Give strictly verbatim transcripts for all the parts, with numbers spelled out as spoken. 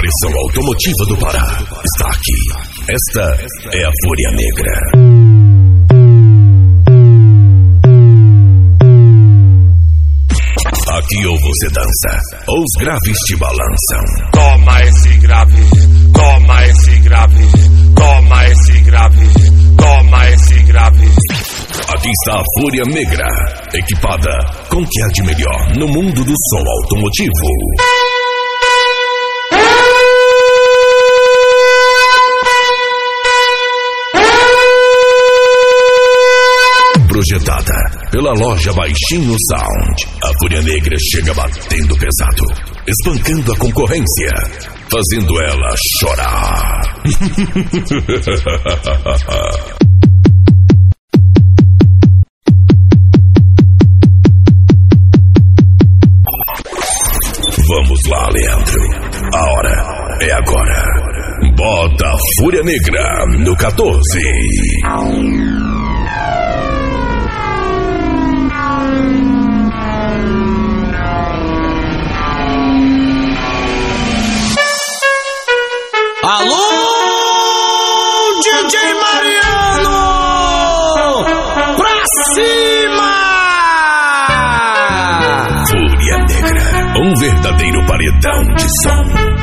pressão automotiva do Pará está aqui. Esta é a Fúria Negra. Aqui ou você dança, ou os graves te balançam. Toma esse grave, toma esse grave, toma esse grave, toma esse grave. Aqui está a Fúria Negra, equipada com o que há de melhor no mundo do som automotivo. Projetada pela loja Baixinho Sound, a Fúria Negra chega batendo pesado, espancando a concorrência, fazendo ela chorar. Vamos lá, Leandro. A hora é agora. Bota a Fúria Negra no quatorze. Alô, D J Mariano! Pra cima! Fúria Negra, um verdadeiro paredão de som.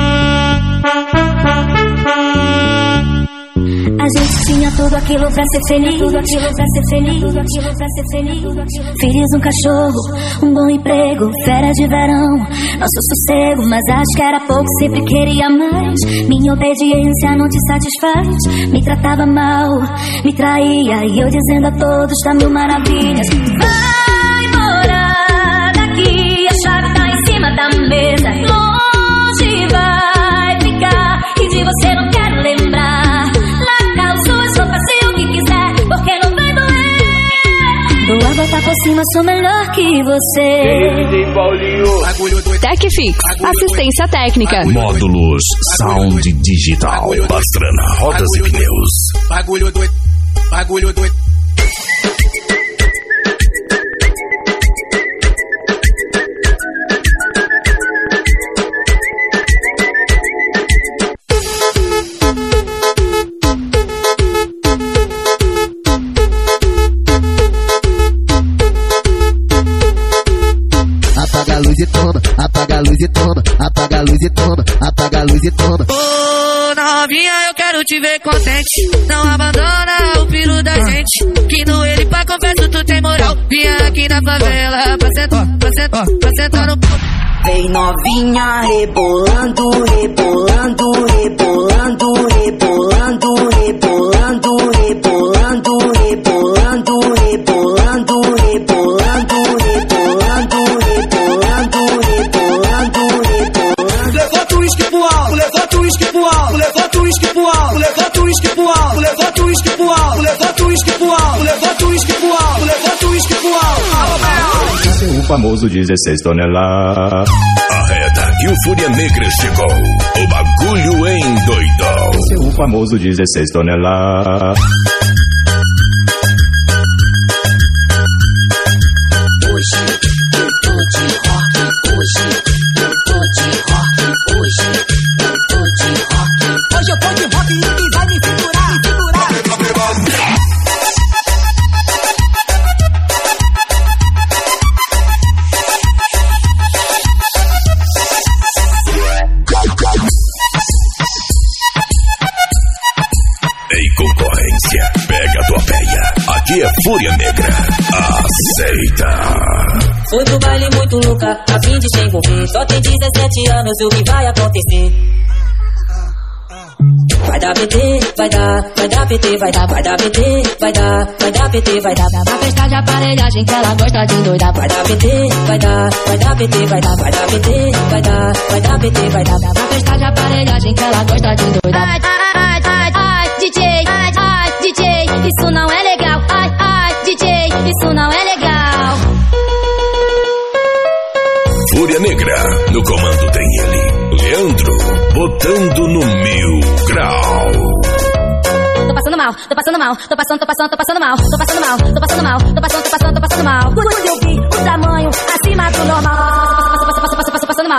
A gente tinha tudo aquilo pra ser feliz, tudo aquilo pra ser feliz, tudo aquilo pra ser feliz. Filhos, um cachorro, um bom emprego, férias de verão, nosso sossego. Mas acho que era pouco, sempre queria mais. Minha obediência não te satisfaz. Me tratava mal, me traía, e eu dizendo a todos tá mil maravilhas. Vai embora daqui, a chave tá em cima da mesa. Longe vai ficar, e de você não quero lembrar. Vou voltar por cima, sou melhor que você. TecFix, assistência técnica. Módulos Sound Digital. Pastrana, rodas e pneus. Bagulho doido, bagulho doido. Apaga a luz e toma, apaga a luz e toma, apaga a luz e toma, apaga a luz e toma. Ô, novinha, eu quero te ver contente. Não abandona o filho da gente. Que no ele pra confesso tu tem moral. Vinha aqui na favela pra sentar, pra sentar, pra sentar no pau. Vem novinha rebolando, rebolando, rebolando, rebolando, rebolando, rebolando, rebolando, rebolando, rebolando, rebolando, rebolando, rebolando, rebolando. Levanta o uísque pro alto, levanta o uísque pro alto, levanta o uísque pro alto, levanta o uísque pro alto, levanta o uísque pro alto, levanta o uísque pro alto, levanta o uísque pro alto, levanta o uísque pro alto. Esse é o famoso dezesseis toneladas. Arreda que o Fúria Negra chegou. O bagulho endoidou. Esse é o famoso dezesseis toneladas. Hoje eu tô de rock, hoje eu tô de rock, hoje eu tô de rock. Hoje eu tô de rock e ninguém vai me segurar, me segurar. Ei, concorrência, pega a tua peia. Aqui é Fúria Negra. Aceita. Foi pro baile muito louca, a fim de se envolver. Só tem dezessete anos, o que vai acontecer? Vai dar P T, vai dar, vai dar P T, vai dar, vai dar P T, vai dar, vai dar P T, vai dar. Na festa de aparelhagem que ela gosta de endoidar. Vai dar P T, vai dar, vai dar P T, vai dar, vai dar P T, vai dar, vai dar P T, vai dar. Na festa de aparelhagem que ela gosta de endoidar. Ai, ai, ai, ai, D J, ai, ai, D J, isso não é legal. Ai, ai, D J, isso não é legal. Fúria Negra, no comando tem ele, Leandro, botando no mil grau. Tô passando mal, tô passando mal, tô passando, tô passando, tô passando mal, tô passando mal, tô passando mal, tô passando, tô passando, tô passando mal. Quando eu vi o tamanho acima do normal, tô passando mal,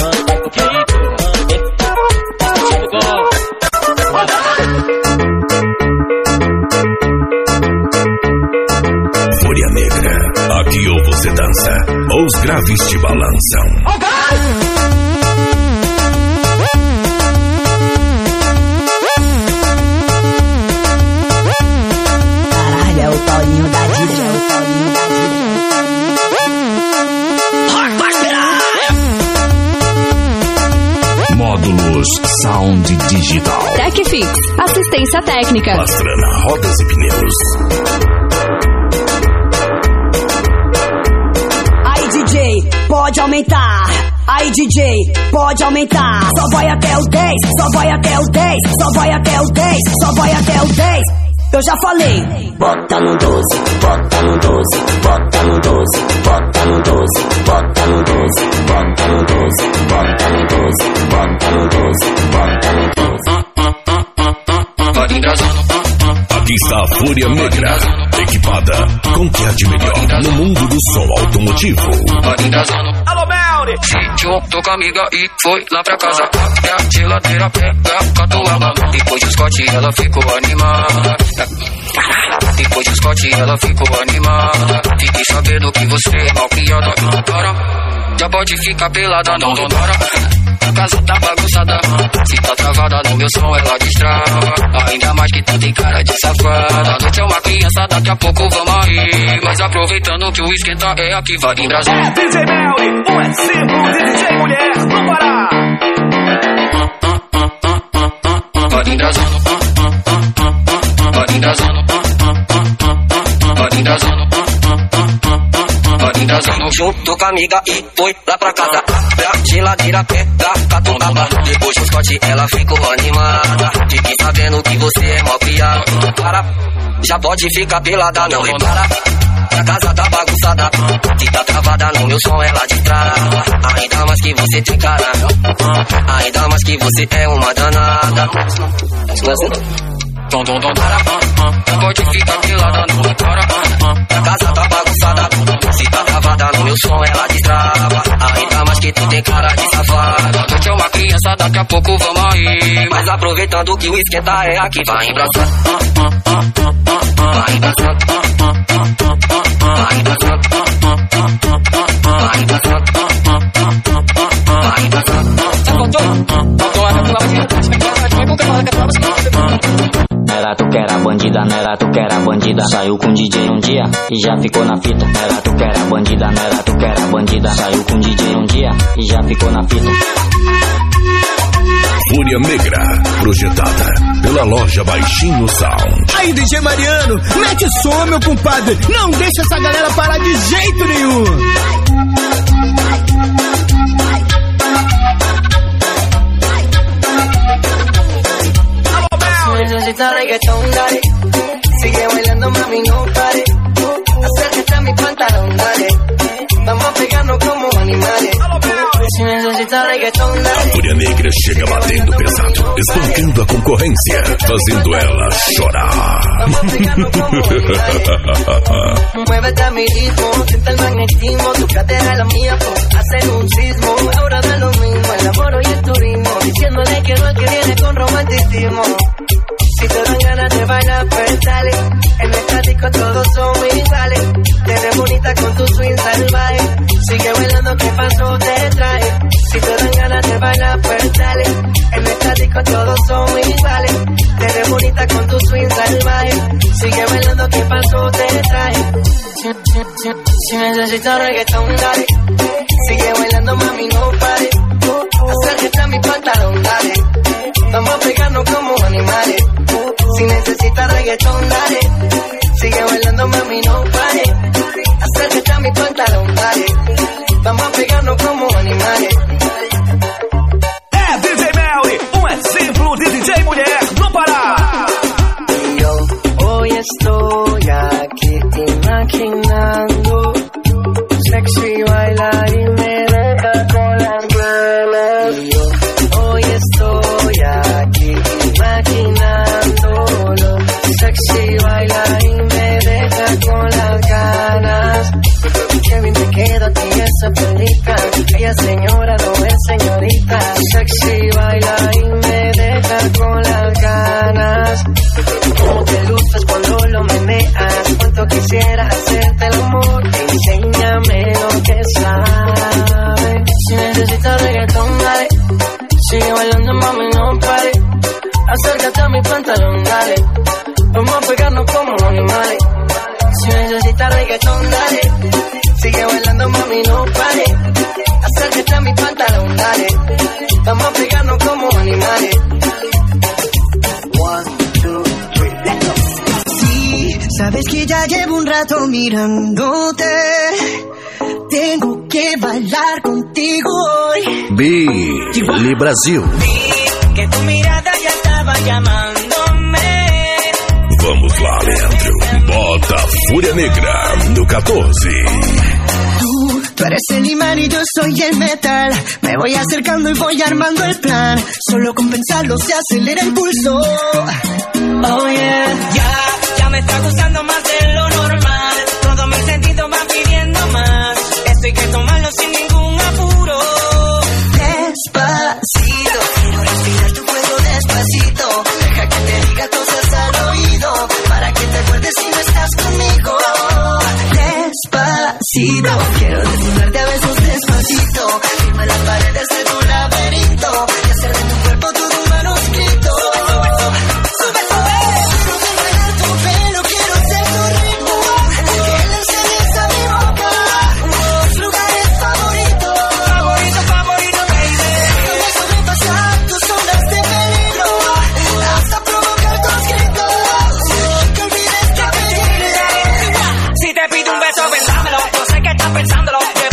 vai pro pique. Tipo gol. Fúria Negra, aqui ou você dança, ou os graves te balançam. Caralho, é o Paulinho da Dida, é o Paulinho da Dida. Módulos Sound Digital. Tecfix, assistência técnica. Pastrana, rodas e pneus. Aí D J, pode aumentar. Aí D J, pode aumentar. Só vai até o dez, só vai até o dez, só vai até o dez, só vai até o dez. Eu já falei. Bota no doze, bota no doze, bota no doze, bota no doze, bota no doze, bota no doze, bota no doze, bota no doze, bota no doze. Aqui está a Fúria Negra, equipada com o que há de melhor no mundo do som automotivo. Alô, Melri! Sítio, tô com a amiga e foi lá pra casa. Abre a geladeira, pega a catuaba. Depois de Scott ela ficou animada. Depois de Scott ela ficou animada. Fiquei sabendo que você é mal criada. Para, já pode ficar pelada, não donora. A casa tá bagunçada. Se tá travada no meu som ela destrava. Ainda mais que tu tem cara de safada. A noite é uma criança, daqui a pouco vamos rir. Mas aproveitando que o esquenta é aqui, vai em Brasil. É D J Melri, um exemplo de D J mulher no Pará. Vai em Brasil. Vai em Brasil. Vai em Brasil. Vai em Brasil. junto com a amiga e foi lá pra casa. Abre a geladeira, pega catuaba. Depois do Scott ela ficou animada. Fique sabendo que você é mó piada. Para, já pode ficar pelada, não repara. A casa tá bagunçada, que tá travada no meu som, ela destrava. Ainda mais que você tem cara, ainda mais que você é uma danada. Tom, tom, tom, para, pode ficar pelada, não repara. A casa tá bagunçada, se tá travada no meu som, ela destrava. Ainda mais que tu tem cara de safada. Tu é uma criança, daqui a pouco vamos aí. Mas aproveitando que o esquenta é aqui, vai embraçando, vai embraçando, vai embraçando, vai embraçando, vai embraçando. Era tu que era bandida, não era tu que era bandida. Saiu com o D J um dia e já ficou na fita. Não era tu que era bandida, não era tu que era bandida. Saiu com o D J um dia e já ficou na fita. Fúria Negra, projetada pela loja Baixinho Sound. Aí, D J Mariano, mete som, meu compadre. Não deixa essa galera parar de jeito nenhum. Necesita reggaetón, dale. Sigue bailando, mami, no pare. Acércate a mi pantalón, dale. Vamos a pegarnos como animales. Si necesita reggaetón, dale. A Fúria Negra chega batendo pesado, espancando a concorrência, fazendo ela chorar. Vamos a pegarnos como animales. Muévete a mi ritmo, siente el magnetismo. Tu cadera es la mía, pues hacer un sismo. Ahora da lo mismo, el amor y el turismo. Diciéndole que no es que viene con romanticismo. Si te dan ganas de bailar, pues dale. En el disco todos son iguales. Te ves bonita con tu swing salvaje. Sigue bailando, ¿qué pasó? Te trae. Si te dan ganas de bailar, pues dale. En el disco todos son iguales. Te ves bonita con tu swing salvaje. Sigue bailando, ¿qué pasó? Te trae. Si, si, si, si necesitas reggaetón, dale. Sigue bailando, mami, no pare. Acércate a mi pantalón, dale. Vamos a pegarnos como animales. Si necesitas reggaetón, dale. Sigue bailando, mami, no pare. Acércate a mi pantalón, dale. Vamos a pegarnos como animales. É D J Melly, um exemplo de D J mulher no Pará. Yo hoy estoy aquí imaginando sexy bailar y me deja con las ganas. Yo hoy estoy aquí imaginándolo, sexy bailar y me deja con las ganas. Qué bien te queda a ti esa pelita, ella señora no es señorita. Sexy bailar y me deja con las ganas. Cómo te luces cuando lo meneas, cuánto quisiera hacerte el amor. Enséñame lo que sabes. Si necesitas reggaetón, dale. Sigue bailando, mami, no pare. Acércate a mi pantalón, dale. Vamos a pegarnos como animales. Si necesitas reggaetón, dale. Sigue bailando, mami, no pare. Acércate a mi pantalón, dale. Vamos a pegarnos como animales. One, two, three, let's go. Sí, sabes que ya llevo un rato mirándote. Tengo que bailar contigo hoy. Billy Brasil. Vi que tu mirada ya estaba llamándome. Vamos lá, Leandro. Bota Fúria Negra no catorce. Tú, tú eres el imán y yo soy el metal. Me voy acercando y voy armando el plan. Solo con pensarlo se acelera el pulso. Oh yeah. Ya, ya me está gustando más de lo normal. Todos mis sentidos van pidiendo más. Esto hay que tomarlo sin ningún apuro. Despacito, quiero respirar tu fuego despacito. Deja que te diga cosas al oído, para que te acuerdes si no estás conmigo. Despacito, quiero desnudarte a besos despacito. Firma las paredes de tu laberinto y hacer de tu cuerpo todo un manuscrito. Sube, sube, sube tu pelo, quiero ser tu ritmo. Que le enseñes a mi boca tus lugares favoritos. Favorito, favorito, baby. Donde sobrepasar tus ondas de peligro, hasta provocar tus gritos. Que olvides que pedirle. Si te pido un beso, pensámelo. Yo sé que estás pensándolo. Que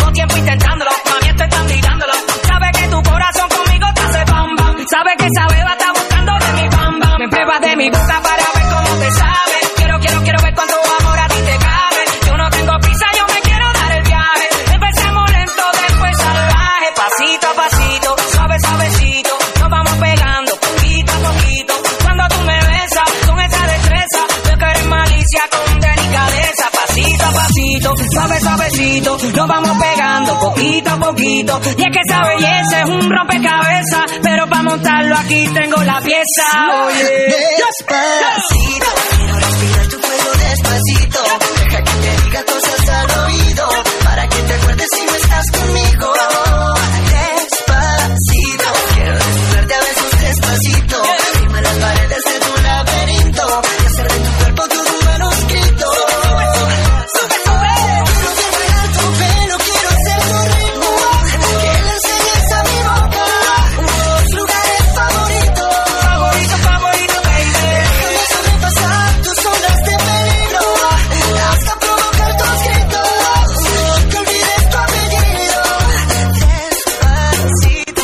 acaricia con delicadeza, pasito a pasito, suave suavecito, nos vamos pegando poquito a poquito. Y es que esa belleza es un rompecabezas, pero para montarlo aquí tengo la pieza. Oye, despacito, quiero respirar tu fuego despacito. Deja que te diga cosas al oído, para que te acuerdes si no estás conmigo. Despacito, quiero desnudarte a besos despacito. Firma las paredes de tu laberinto y hacer de tu cuerpo todo un manuscrito. Sube, sube, quiero ver bailar tu pelo, quiero ser tu ritmo, que le enseñes a mi boca tus lugares favoritos. Favorito, favorito, baby. Déjame sobrepasar tus ondas de peligro, hasta provocar tus gritos. Que olvides tu apellido. Despacito.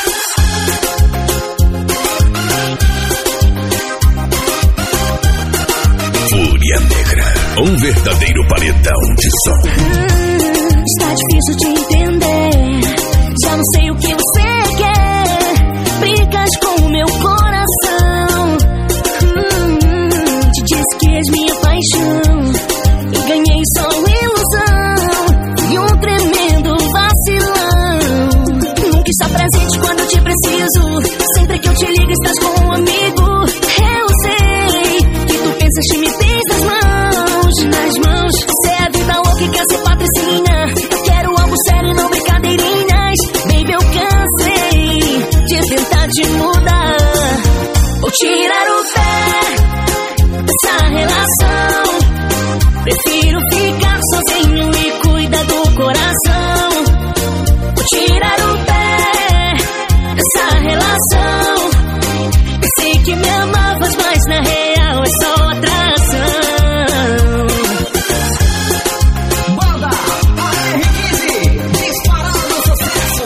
Fúria Negra, um verdadeiro paredão de som. Hum, está difícil de entender, já não sei o que você quer. Brigas com o meu coração. Hum, te disse que és minha paixão e ganhei só ilusão e um tremendo vacilão. Nunca está presente quando eu te preciso, sempre que eu te ligo estás com um amigo. Eu sei que tu pensas que me tens nas mãos, nas mãos. Você é a vida louca e quer ser patricinha. Eu quero algo sério, não brincadeirinhas. Baby, eu cansei de tentar te mudar ou tirar o pé dessa relação. Prefiro ficar sozinho e cuidar do coração. Vou tirar o pé dessa relação. Pensei que me amavas, mas na real é só atração. Banda A R quinze, disparando sucesso.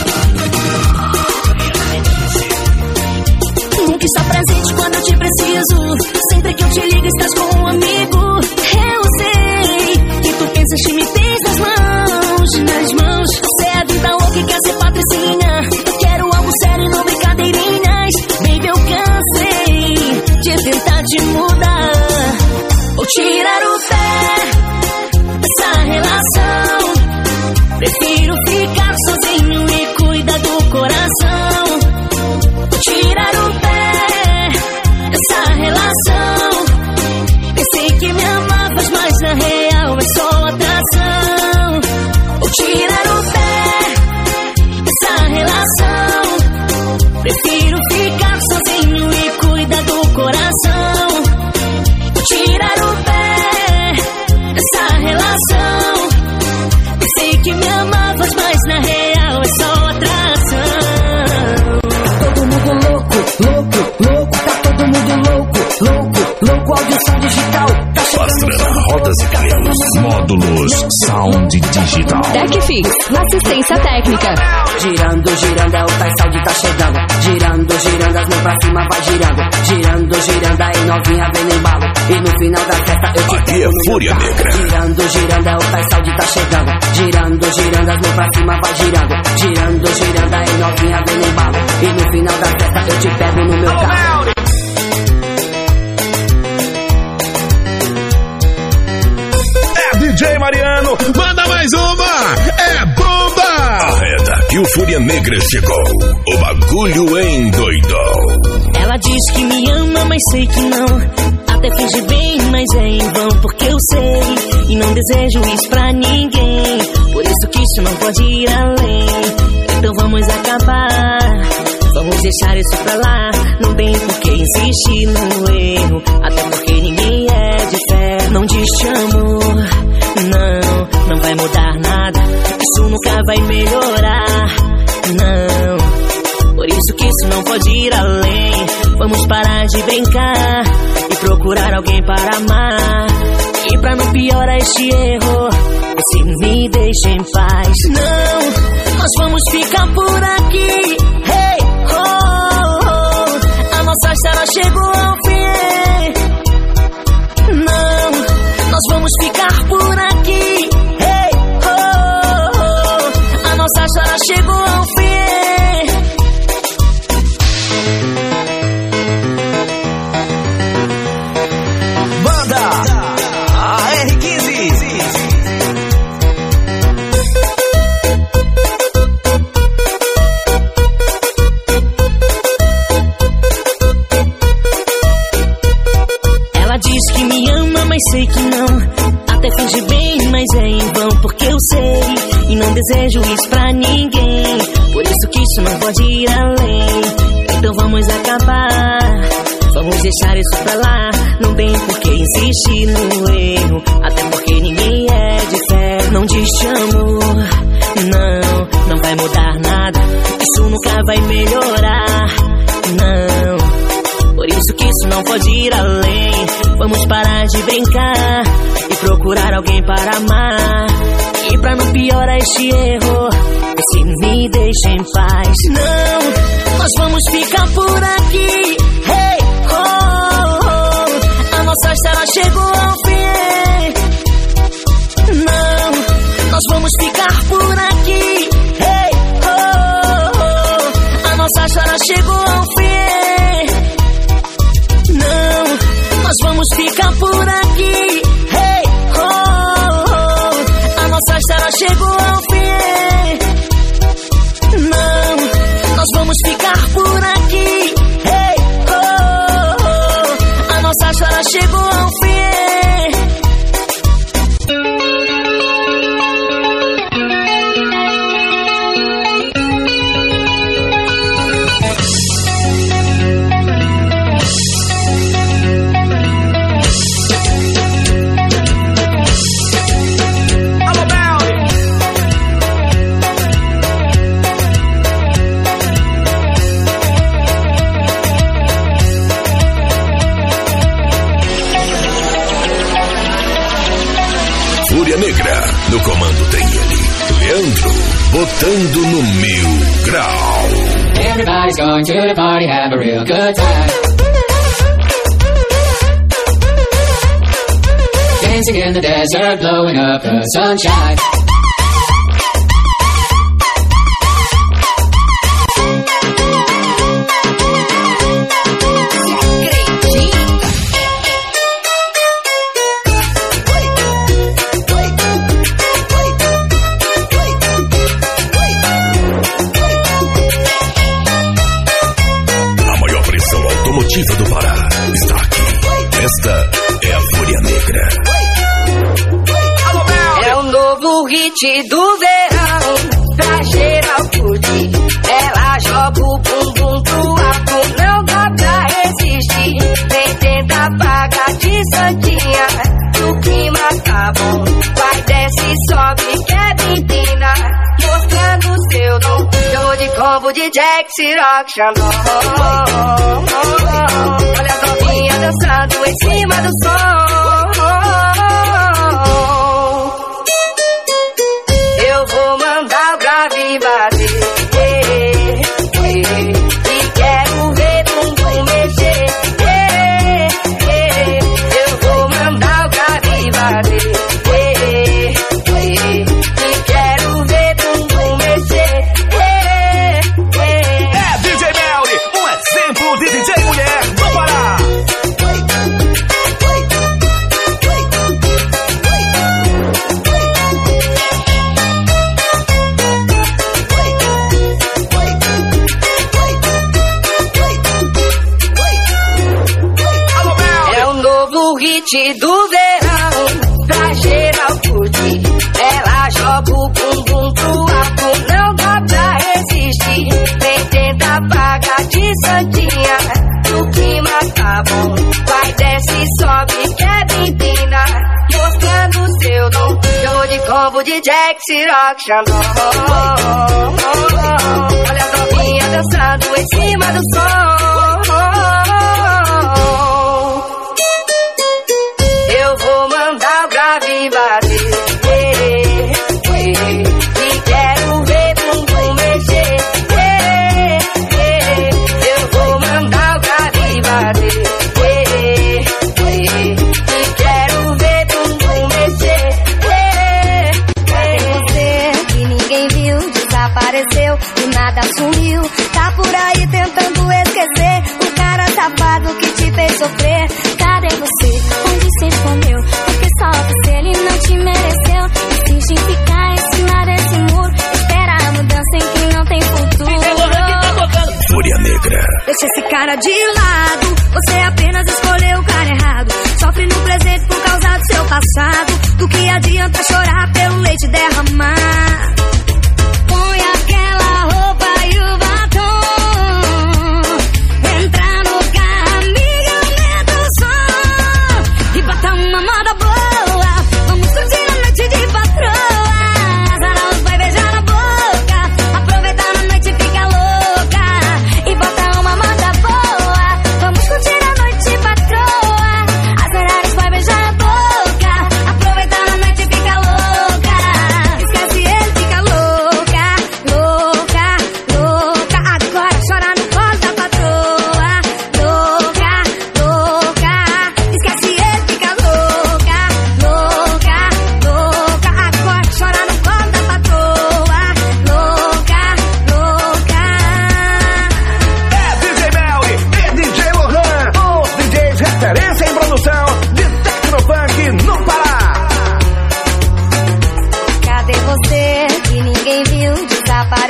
Nunca está presente quando eu te preciso, sempre que eu te ligo estás com um amigo. Eu sei que tu pensas que me tens nas mãos, nas mãos. Você é a vida louca e quer ser patricinha. Eu quero algo sério, não brincadeirinhas. Baby, eu cansei de tentar te mudar ou tirar o pé dessa relação. Prefiro ficar sozinho e cuidar do coração. Vou tirar o pé dessa relação. Pensei que me amavas, mas na real é só atração. Vou tirar o pé dessa relação. Prefiro ficar sozinho e cuidar do coração. Vou tirar o pé dessa relação. Pensei que me amavas, mas na real é só atração. Todo mundo louco, louco, louco, tá todo mundo louco, louco, louco, audição digital. Tá Pastrana Rodas e Cabelos. Módulos Sound Digital. TecFix, assistência técnica. Girando, girando, é o Thai Sound tá chegando. Girando, girando, as mãos pra cima vai girando. Girando, girando, aí novinha vem no embalo. E no final da festa eu te Aqui pego é no Fúria meu carro. Negra. Girando, girando, é o Thai Sound tá chegando. Girando, girando, as mãos pra cima vai girando. Girando, girando, aí novinha vem no embalo. E no final da festa eu te pego no meu carro. É D J Mariano, manda mais uma! É bomba! Arreda que o Fúria Negra chegou. O bagulho endoidou. Ela diz que me ama, mas sei que não. Até finge bem, mas é em vão, porque eu sei e não desejo isso pra ninguém. Por isso que isso não pode ir além. Então vamos acabar, vamos deixar isso pra lá. Não tem por que insistir no erro, até porque ninguém é de fé. Não diz te amo, não, não vai mudar nada. Isso nunca vai melhorar, não. Por isso que isso não pode ir além. Vamos parar de brincar e procurar alguém para amar. E pra não piorar este erro, se me deixa em paz. Não, nós vamos ficar por aqui. Hey, oh, oh, a nossa história chegou ao fim. Não, nós vamos ficar por aqui. Hey, oh, oh, a nossa história chegou ao fim. Banda Diz que me ama, mas sei que não. Até finge bem, mas é em vão, porque eu sei e não desejo isso pra ninguém. Por isso que isso não pode ir além. Então vamos acabar, vamos deixar isso pra lá. Não tem por que insistir no erro, até porque ninguém é de fé. Não diz te amo, não, não vai mudar nada. Isso nunca vai melhorar, não. Por isso que isso não pode ir além. Vamos parar de brincar e procurar alguém para amar. E pra não piorar este erro, se me deixa em paz. Não, nós vamos ficar por aqui. Hey, oh, oh, a nossa história chegou ao fim. Não, nós vamos ficar por aqui. Hey, oh, oh, a nossa história chegou ao fim. Não, nós vamos ficar por aqui. Hey, oh, oh, a nossa história chegou ao fim. Não, nós vamos ficar por aqui. Hey, oh, oh, a nossa história chegou ao fim. Fúria Negra, no comando tem ele, Leandro, botando no mil grau. Everybody's going to the party, have a real good time. Dancing in the desert, blowing up the sunshine. Do Pará está aqui. Esta é a Fúria Negra. É o novo hit do verão, pra geral curtir. Ela joga o bumbum pro alto, não dá pra resistir. Nem tenta pagar de santinha, o clima tá bom. Vai, desce, sobe, quer menina, mostrando seu dom. Show de combo de Jack, Ciroc, Xandão. Olha a novinha dançando em cima do som. Eu vou mandar o grave bater, e quero ver bumbum mexer. Eu vou mandar o grave bater, e quero ver bumbum mexer. É D J Melly, um exemplo de D J mulher do Pará. É o novo hit do verão, pra geral curtir. Ela joga o bumbum pro alto, não dá pra resistir. Nem tenta pagar de santinha, o clima tá bom. Vai, desce, sobe, quer menina, mostrando seu dom. Show de combo de Jack, Ciroc, Xandão. Olha a novinha dançando em cima do som. Eu vou mandar o grave bater, e quero ver bumbum mexer. Eu vou mandar o grave bater, e quero ver bumbum mexer. Cadê você que ninguém viu? Desapareceu, do nada sumiu. Tá por aí tentando esquecer o cara safado que te fez sofrer. Cadê você? Onde você escondeu? Porque só você ele não te mereceu. Insiste em ficar em cima desse muro, espera a mudança em que não tem futuro. Fúria Negra. Deixa esse cara de lado, você apenas escolheu o cara errado. Sofre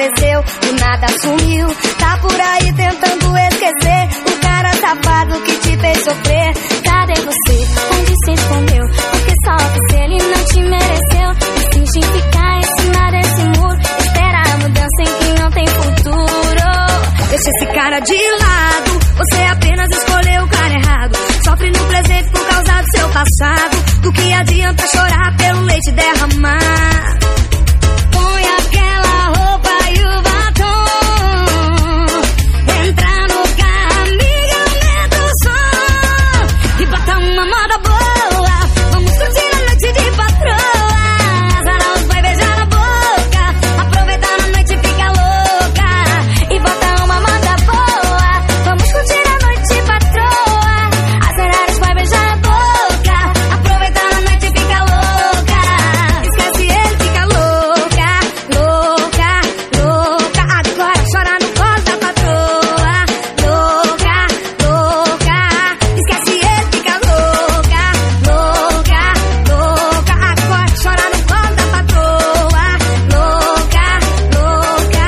desapareceu, do nada sumiu. Tá por aí tentando esquecer o cara safado que te fez sofrer. Cadê você? Onde se escondeu? Porque só você ele não te mereceu. Insiste em ficar em cima desse muro, esperar a mudança em que não tem futuro. Deixa esse cara de lado, você apenas escolheu o cara errado. Sofre no presente por causa do seu passado. Do que adianta chorar pelo leite derramar? Põe aquela roupa e o batom, entra no carro, amiga, aumenta o som e bota uma moda boa. Vamos curtir a noite de patroa. Azar os vai beijar na boca, aproveitar a noite fica louca e bota uma moda boa. Vamos curtir a noite de patroa. Azar os vai beijar na boca, aproveitar a noite fica louca. Esquece ele, fica louca, louca, louca. Agora chora no colo da patroa. Louca, louca. Esquece ele, fica louca, louca, louca. Agora chora no colo da patroa. Louca, louca.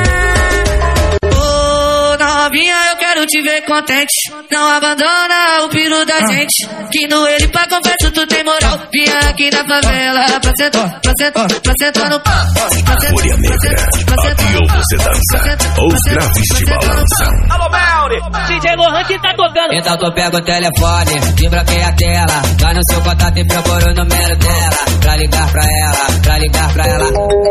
Ô novinha, eu quero te ver contente. Não abandona o piru da gente. Que no ele pra confesso tu tem moral. Vinha aqui na favela pra sentar, pra sentar, pra sentar no pau. A Fúria Negra, aqui ou você dança, ou os graves te balançam. Alô, Melly! D J Lohan que tá tocando. Então tu pega o telefone, desbloqueia a tela, vai no seu contato e procura o número dela, pra ligar pra ela, pra ligar pra ela.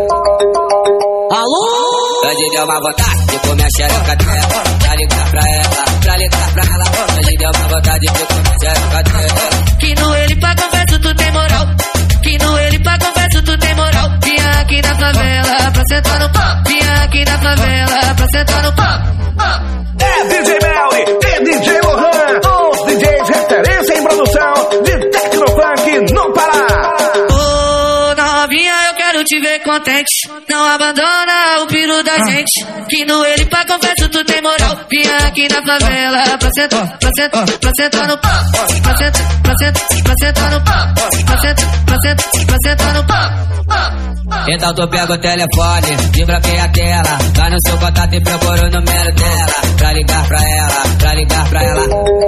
Alô? Hoje deu uma vontade de comer a xereca dela, pra ligar pra ela, pra ligar pra ela. Hoje deu uma vontade de comer a xereca dela. Que no ele pra confesso tu tem moral. Que no ele pra confesso tu tem moral. Vinha aqui na favela pra sentar no pau. Vinha aqui na favela pra sentar no pau. É D J Melly e D J Lohan, os D Js referência em produção de Tecnofunk no Pará. Ô novinha, eu quero te ver contente. Não abandona o piru da gente. Que no ele pra confesso tu tem moral. Vinha aqui na favela pra sentar, pra sentar, pra sentar no pau. Pra sentar, pra sentar, pra sentar no pau. Pra sentar, pra sentar, pra sentar no pau. Então tu pega o telefone, desbloqueia a tela, vai no seu contato e procura o número dela, pra ligar pra ela, pra ligar pra ela.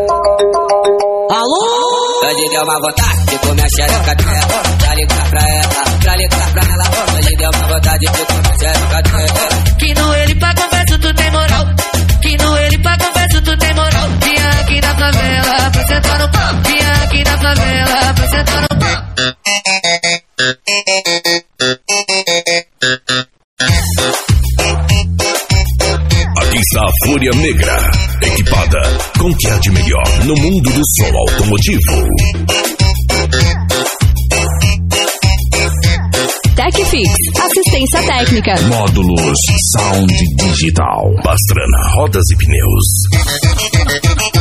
Alô? Hoje deu uma vontade de comer a xereca dela, pra ligar pra ela, pra ligar pra ela. Hoje deu uma vontade de comer a xereca dela. Que no ele pra confesso tu tem moral. Que no ele pra confesso tu tem moral. Vinha aqui na favela pra sentar no pau. Vinha aqui na favela pra sentar no pau. Aqui está a Fúria Negra, equipada com o que há de melhor no mundo do som automotivo. TechFix, assistência técnica. Módulos Sound Digital. Pastrana, rodas e pneus.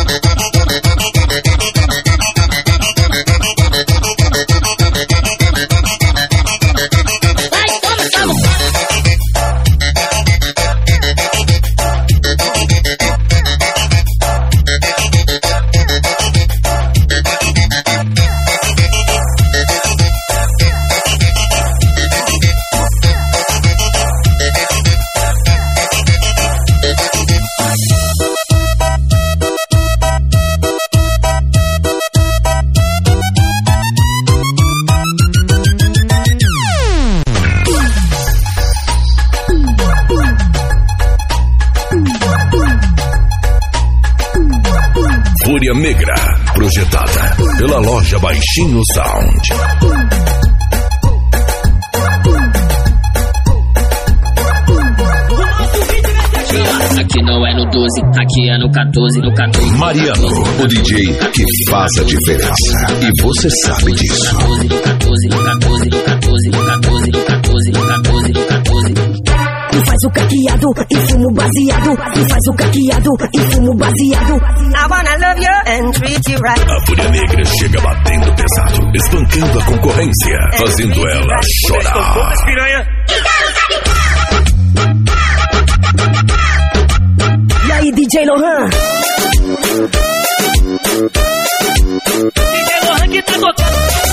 Fúria Negra, projetada pela loja Baixinho Sound. Aqui não é no doze, aqui é no quatorze, no quatorze. Mariano, o D J que faz a diferença. E você sabe disso. No quatorze, no quatorze, no quatorze, no quatorze, no quatorze, no quatorze, no quatorze. E faz o caqueado e fumo baseado. E faz o caqueado e fumo baseado. I wanna love you and treat you right. A Fúria Negra chega batendo pesado, espancando a concorrência, fazendo ela chorar. E aí, D J Lohan? D J Lohan que tá tocando.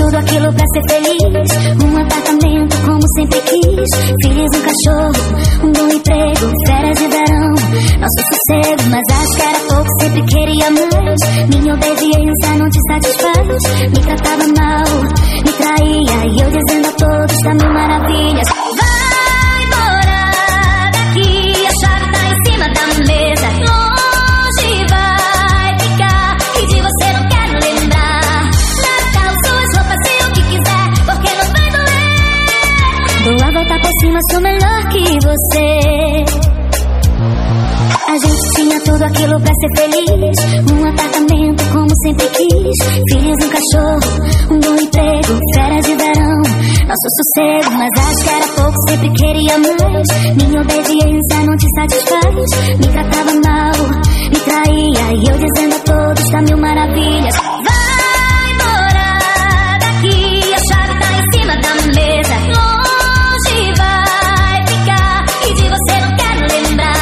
tudo aquilo pra ser feliz. Um apartamento como sempre quis. Filhos, um cachorro, um bom emprego, férias de verão, nosso sossego. Mas acho que era pouco, sempre queria mais. Minha obediência não te satisfaz. Me tratava mal, me traía, e eu dizendo a todos tá mil maravilhas. Vai embora daqui, a chave tá em cima da mesa. Longe vai ficar, e de você não quero lembrar. Natal, suas roupas e o que quiser, porque não vai doer. Dou a volta por cima, sou melhor que você. A gente tinha tudo aquilo pra ser feliz. Um apartamento como sempre quis. Filhos, um cachorro, um bom emprego, férias de verão, nosso sossego. Mas acho que era pouco, sempre queria mais. Minha obediência não te satisfaz. Me tratava mal, me traía, e eu dizendo a todos tá mil maravilhas. Vai embora daqui, a chave tá em cima da mesa. Longe vai ficar, e de você não quero lembrar.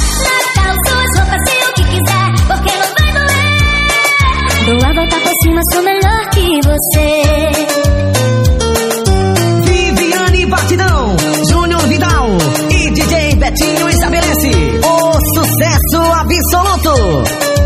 Dou a volta por cima, sou melhor que você. Viviane Batidão, Júnior Vidal e D J Betinho estabelece o sucesso absoluto.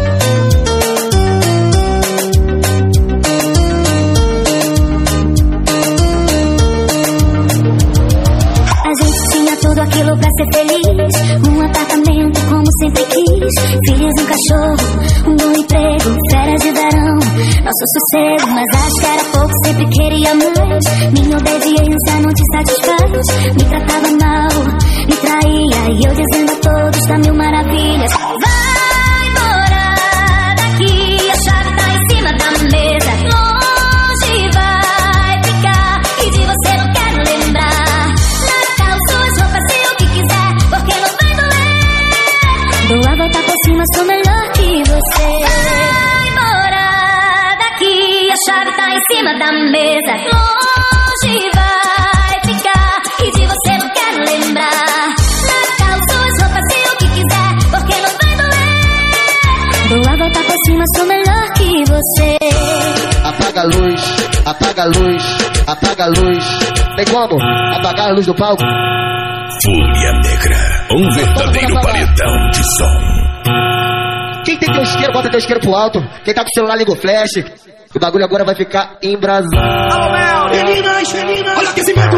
A gente tinha tudo aquilo pra ser feliz. Um apartamento como sempre quis. Filhos, um cachorro, um bom emprego, férias de verão, nosso sossego. Mas acho que era pouco, sempre queria mais. Minha obediência não te satisfaz. Me tratava mal, me traía, e eu dizendo a todos tá mil maravilhas. Vai embora daqui, a chave tá em cima da mesa. Longe vai ficar, e de você não quero lembrar. Natal, suas roupas e o que quiser, porque não vai doer. Dou a volta por cima, sou melhor que você. Vai embora daqui, a chave tá em cima da mesa. Longe vai ficar, e de você não quero lembrar. Natal, suas roupas e o que quiser, porque não vai doer. Dou a volta por cima, sou melhor que você. Apaga a luz, apaga a luz, apaga a luz. Tem como apagar a luz do palco? Fúria Negra, um verdadeiro paredão de som. Quem tem teu isqueiro, bota teu isqueiro pro alto. Quem tá com o celular, liga o flash. O bagulho agora vai ficar embrasado. Alô, Mel! Meninas, meninas! Olha o aquecimento!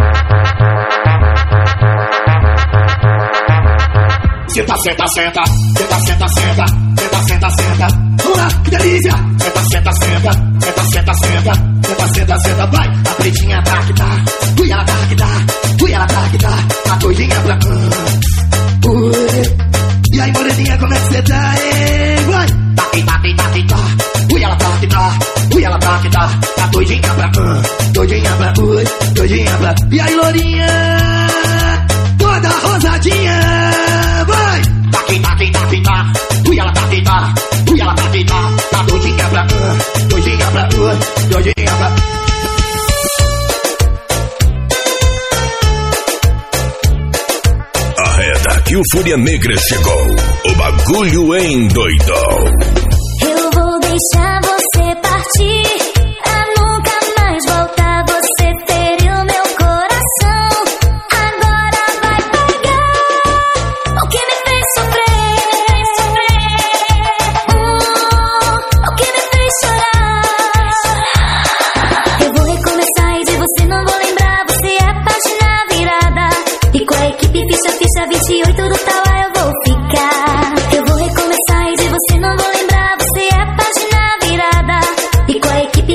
Senta, senta, senta, senta, senta, senta, senta, senta, senta. Vamos lá, que delícia! Senta, senta, senta, senta, senta, senta, senta, senta, senta, vai! A pretinha tá que tá, ui, ela tá que tá, ui, ela tá que tá, a doidinha pra cá. Ui, e aí, moreninha, como é que cê tá, hein? Vai! Tá que tá, que tá, que tá, ui, ela tá que tá, ui, ela tá que tá, a doidinha pra cá, doidinha pra ui, doidinha pra. E aí, lourinha, toda rosadinha, vai! Tá que tá, que tá, que tá, ui, ela tá que tá, ui, ela tá que tá, tá doidinha pra cá, doidinha pra ui, doidinha pra. Arreda que o Fúria Negra chegou. O bagulho endoidou. Eu vou deixar você partir, pra nunca mais voltar. Você feriu meu coração, agora vai pagar o que me fez sofrer, hum, o que me fez chorar. Eu vou recomeçar e de você não vou lembrar. Você é a página virada, e com a equipe ficha, ficha vinte e oito do tal eu vou ficar. Eu vou recomeçar e de você não vou lembrar. Você é a página virada, e com a equipe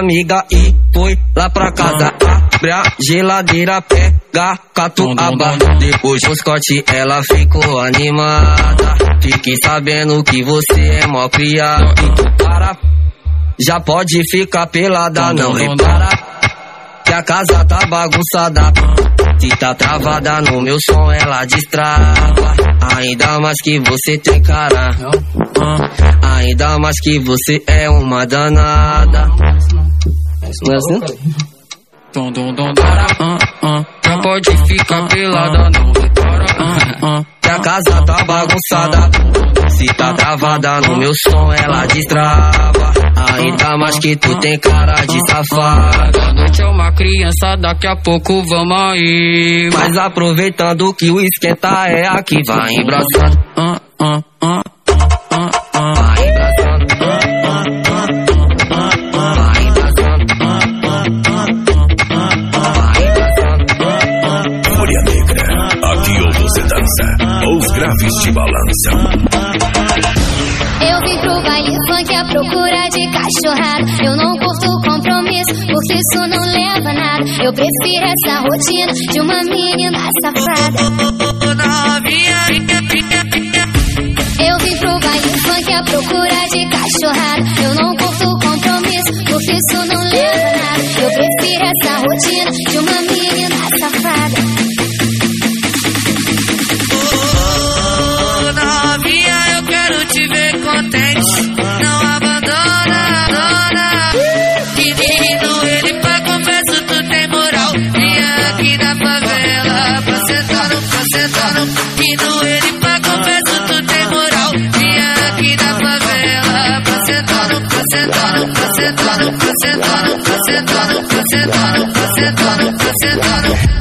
amiga e foi lá pra casa. Abre a geladeira, pega catuaba. Depois do Scott ela ficou animada. Fiquei sabendo que você é mó criado. E tu para, já pode ficar pelada. Não repara que a casa tá bagunçada. Se tá travada no meu som, ela destrava. Ainda mais que você tem cara, ainda mais que você é uma danada. Não é assim? Já pode ficar pelada, não repara que a casa tá bagunçada. Se tá travada no meu som, ela destrava. Ainda mais que tu tem cara de safada. A noite é uma criança, daqui a pouco vamos aí. Mas aproveitando que o esquenta é aqui, vai embraçando. Vai embraçando. Vai embraçando. Fúria Negra, aqui ou você dança, ou os graves te balançam. Eu vim pro baile funk à procura de cachorrada. Eu não curto compromisso, porque isso não leva a nada. Eu prefiro essa rotina de uma menina safada. Eu vim pro baile funk à procura de cachorrada. Eu não curto compromisso, porque isso não leva a nada. Eu prefiro essa rotina de uma menina safada. Oh, novinha, eu quero te ver contente. Não abandona, dona. Que lindo ele pra confesso, tu tem moral. Vinha aqui da favela pra sentar no, pra sentar no. Que no ele pra confesso, tu tem moral. Vinha aqui da favela pra sentar no, pra sentar no, pra sentar no, pra sentar no, pra sentar no, pra sentar no, pra sentar no, pra sentar no.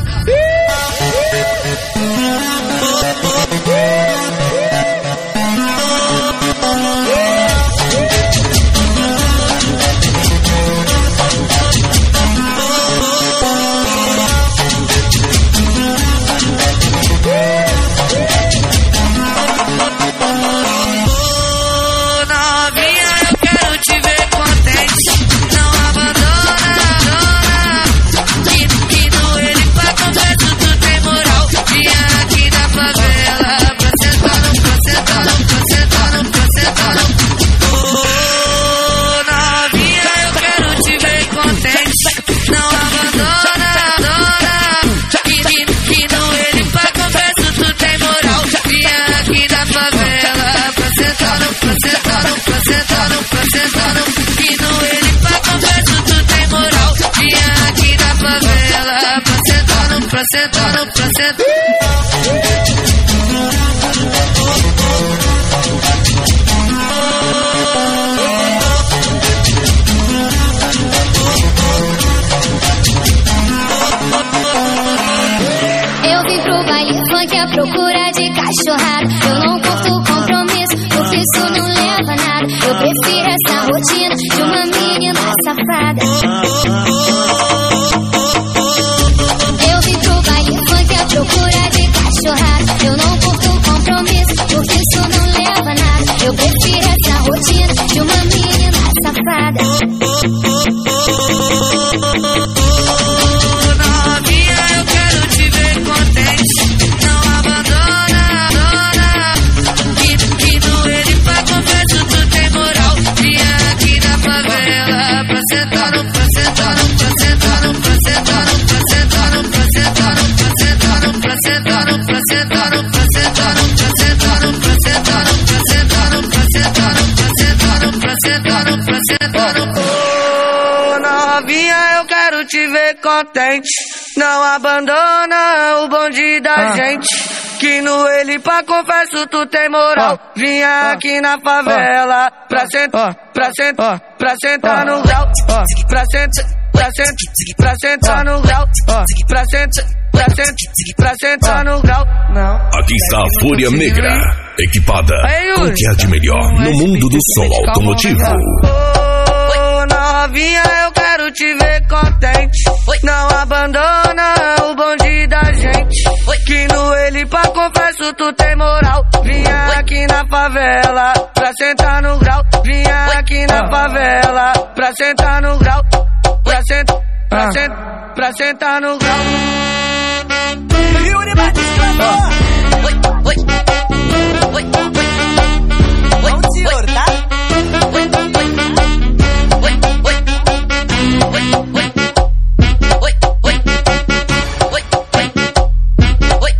Pra sentar no, pra sentar. Eu vim pro baile funk à procura de cachorrada. Eu não curto compromisso, porque isso não leva a nada. Eu prefiro essa rotina de uma menina safada. Procura de cachorrada. Eu não curto compromisso, porque isso não leva a nada. Eu prefiro essa rotina de uma menina safada. Novinha, eu quero te ver contente. Não abandona, dona. Que, que no ele pra confesso, tu tem moral. Vinha aqui na favela pra sentar no, pra sentar no, pra sentar no, pra sentar no, pra sentar no, pra sentar no, pra sentar no, pra sentar no, pra sentar no, pra sentar no, pra sentar no, pra sentar no, pra sentar no, pra sentar no, pra sentar no, pra sentar no, pra sentar no. Ô novinha, eu quero te ver contente. Não abandona o bonde da gente. Que no ele pra confesso, tu tem moral. Vinha aqui na favela pra sentar, pra sentar, pra sentar no grau. Pra sentar. Pra sentar, pra sentar no grau, pra sentar, pra sentar, pra sentar no grau. Aqui está a Fúria Negra, equipada com o que há de melhor no mundo do som automotivo. Ô novinha, eu quero te ver contente. Não abandona o bonde da gente. Que no ele pra confesso, tu tem moral. Vinha aqui na favela pra sentar no grau. Vinha aqui na favela pra sentar no grau. sentar, pra sentar, pra sentar no grau. Yuri Batista. Oi, oi, oi, oi, oi, senhor, tá? Oi, oi, oi, oi, oi, oi, oi, oi, oi,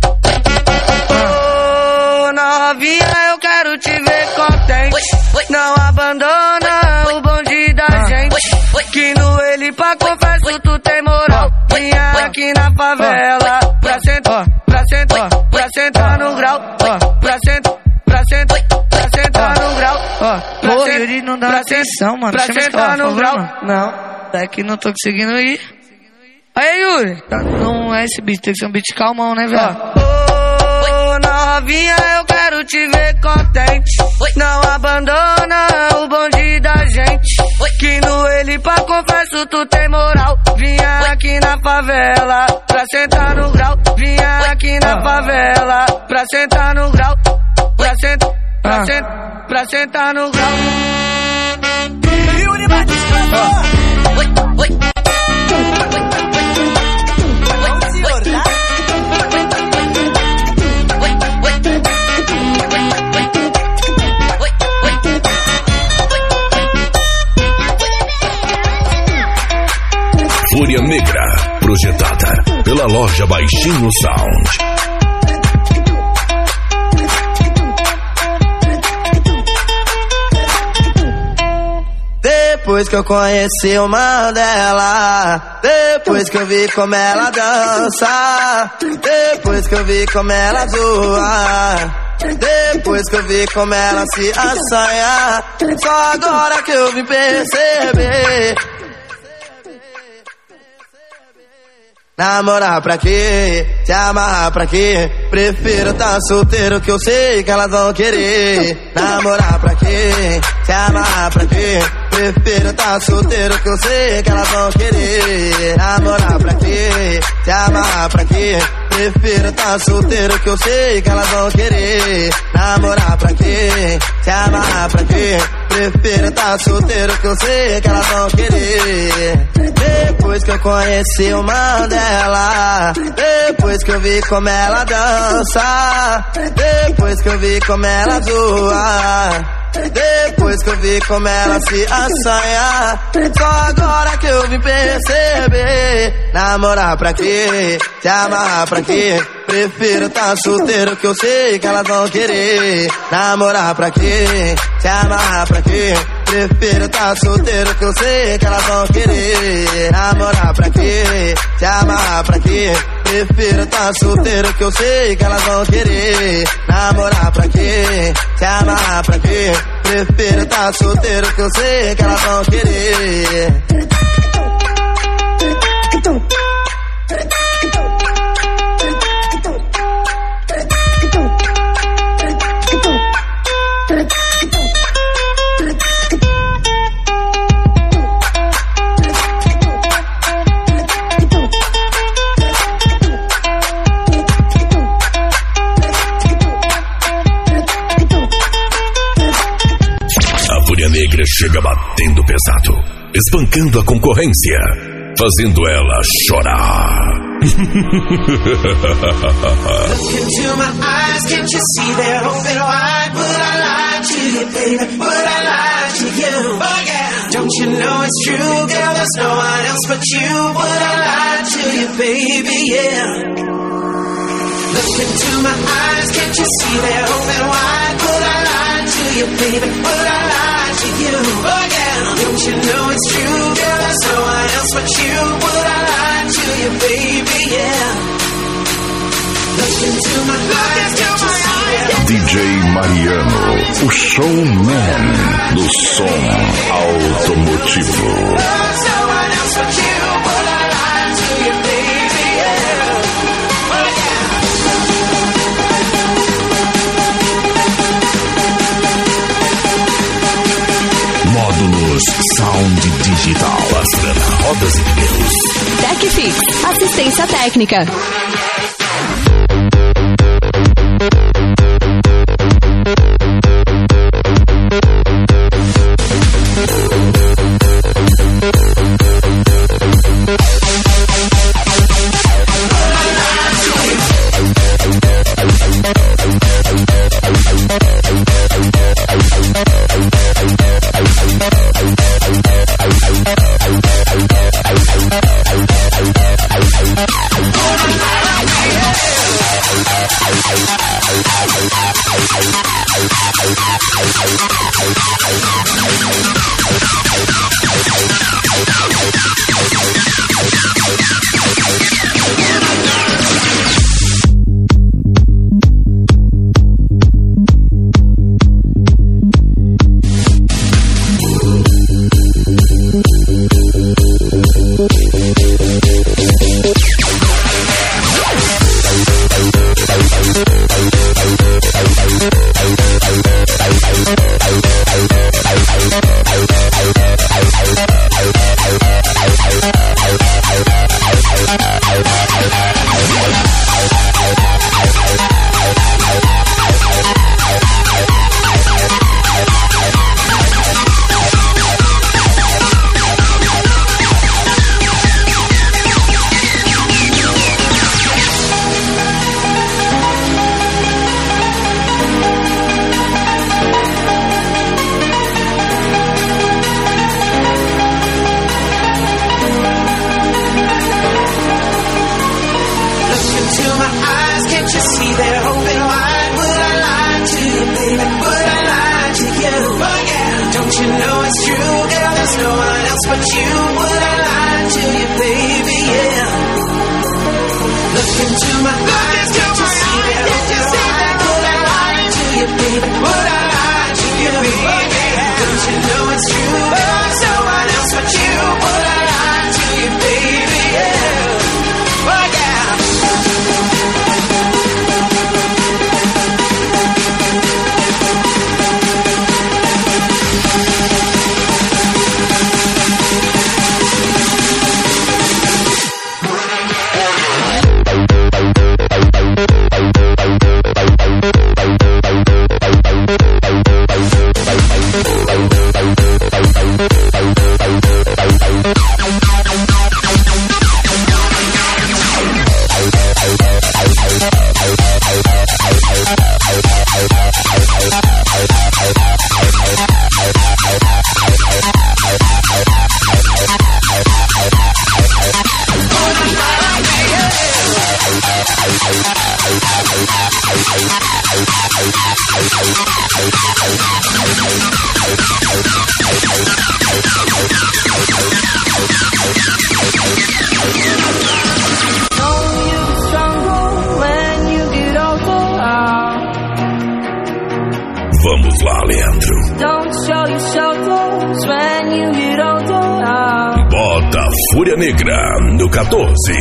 Ô novinha, eu quero te ver contente. Não abandona o bonde da gente. Que no ele pra confesso tu tem moral. Vinha aqui na favela pra sentar, pra sentar, pra sentar no grau. Pra sentar, pra sentar, pra sentar no grau. Pô, Yuri, não dá atenção, mano. Pra sentar no grau. Não, daqui não tô conseguindo ir. Aí, Yuri, não é esse beat, tem que ser um beat calmão, né, velho? Ô novinha, eu quero te ver contente. Não abandona o bonde da gente. Que no ele pra confesso tu tem moral. Vinha aqui na favela pra sentar no grau. Vinha aqui na favela pra sentar no grau. Pra sentar, pra sentar, pra sentar no grau. Yuri Batista. Oi, oi, oi, senhor, tá? Fúria Negra, projetada pela loja Baixinho Sound. Depois que eu conheci o Mandela, depois que eu vi como ela dança, depois que eu vi como ela zoa, depois que eu vi como ela se assanha, só agora que eu vim perceber. Namorar pra quê? Se amarrar pra quê? Prefiro tá solteiro que eu sei que elas vão querer. Namorar pra quê? Se amarrar pra quê? Prefiro tá solteiro que eu sei que elas vão querer. Namorar pra quê? Se amarrar pra quê? Prefiro tá solteiro que eu sei que elas vão querer. Namorar pra quê? Se amarrar pra quê? Prefiro tá solteiro que eu sei que elas vão querer. Depois que eu conheci o Mandela, depois que eu vi como ela dança, depois que eu vi como ela zoa, depois que eu vi como ela se assanha, só agora que eu vim perceber. Namorar pra quê? Se amarrar pra quê? Prefiro tá solteiro que eu sei que elas vão querer. Namorar pra quê? Se amarrar pra quê? Prefiro tá solteiro que eu sei que elas vão querer. Namorar pra quê? Se amarrar pra quê? Prefiro tá solteiro que eu sei que elas vão querer. Namorar pra quê? Se amarrar pra quê? Prefiro tá solteiro que eu sei que elas vão querer. A Fúria Negra chega batendo pesado, espancando a concorrência, fazendo ela chorar. Look into my eyes, can't you see they're open wide? Would I lie to you, baby? Would I lie to you? Oh yeah. Don't you know it's true, girl? There's no one else but you. Would I lie to you, baby? Yeah. Look into my eyes, can't you see they're open wide? Would I lie to you, baby? Would I lie to you? Oh yeah. Don't you know it's true, girl? There's no one else but you. Would I lie to you, baby? Yeah. Look into my eyes, can't you see they're D J Mariano, o showman do som automotivo. Módulos Sound Digital, Astrana, rodas e pneus. TechFix, assistência técnica. Vamos lá, Leandro. Bota Fúria Negra no catorze.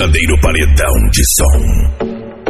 verdadeiro paredão de som.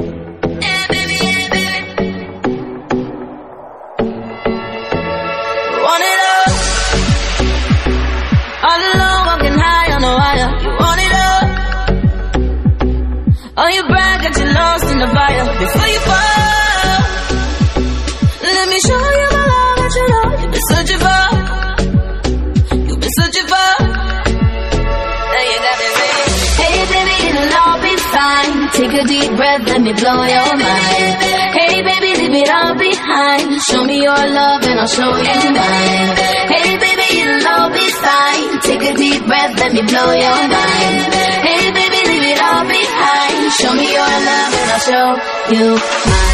Oh, you brag that you're lost in the fire before you fall. Let me show you my love that you know you've been searching for. You've been searching for. Now you got me saying, hey baby, it'll all be fine. Take a deep breath, let me blow your mind. Hey baby, leave it all behind. Show me your love and I'll show you mine. Hey baby, it'll all be fine. Take a deep breath, let me blow your mind. Hey baby, leave it all behind. Show me your love and I'll show you mine.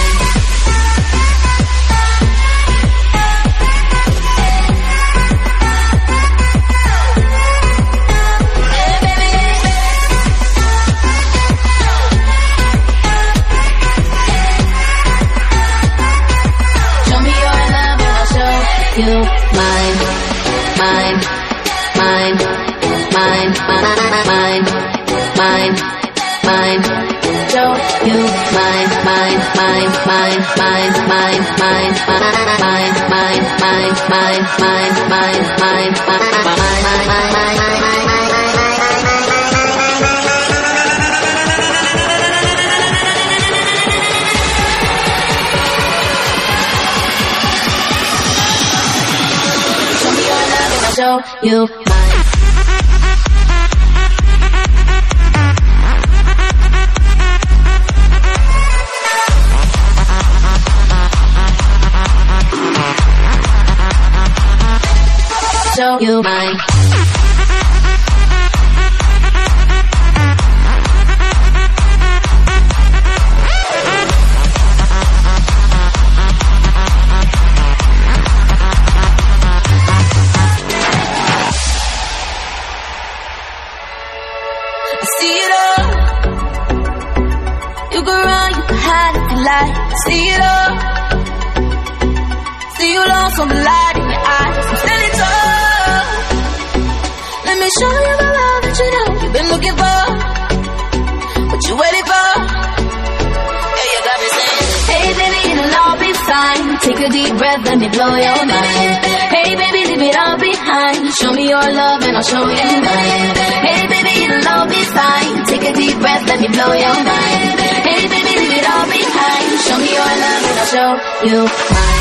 Show me your love and I'll show you mine. Mine, mine, mine, mine, mine, mine. Show you mine, mine, mine, mine, mine, mine, mine, mine, mine, mine, mine, mine, mine, mine, mine, show me your love and I'll show you mine. Show you mine. I see it all. You go run, you can hide if you like. I see it all. See you lost on the light in your eyes. I'm standing tall. Let me show you the love that you know you've been looking for. What you waiting for? Yeah, you got me saying, hey baby, it'll all be fine. Take a deep breath, let me blow your mind. Hey baby, leave it all behind. Show me your love and I'll show you mine. Hey baby, it'll all be fine. Take a deep breath, let me blow your mind. Hey baby, leave it all behind. Show me your love and I'll show you mine.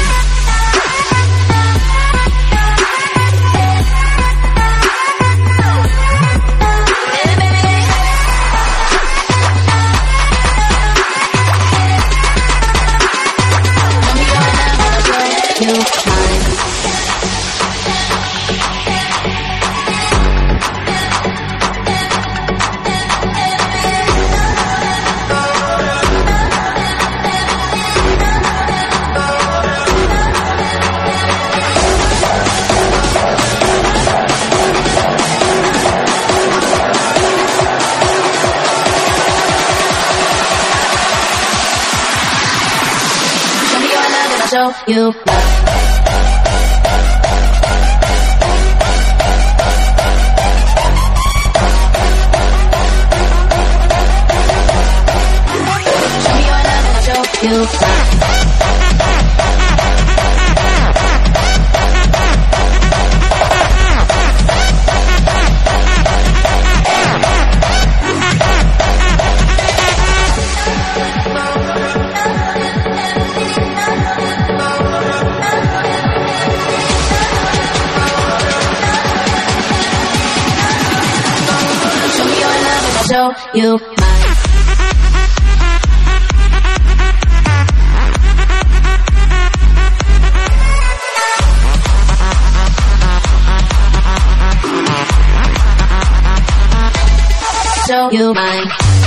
You mine. Show me your love and I'll show you love. You show me your love and I'll show you mine. Show you mine.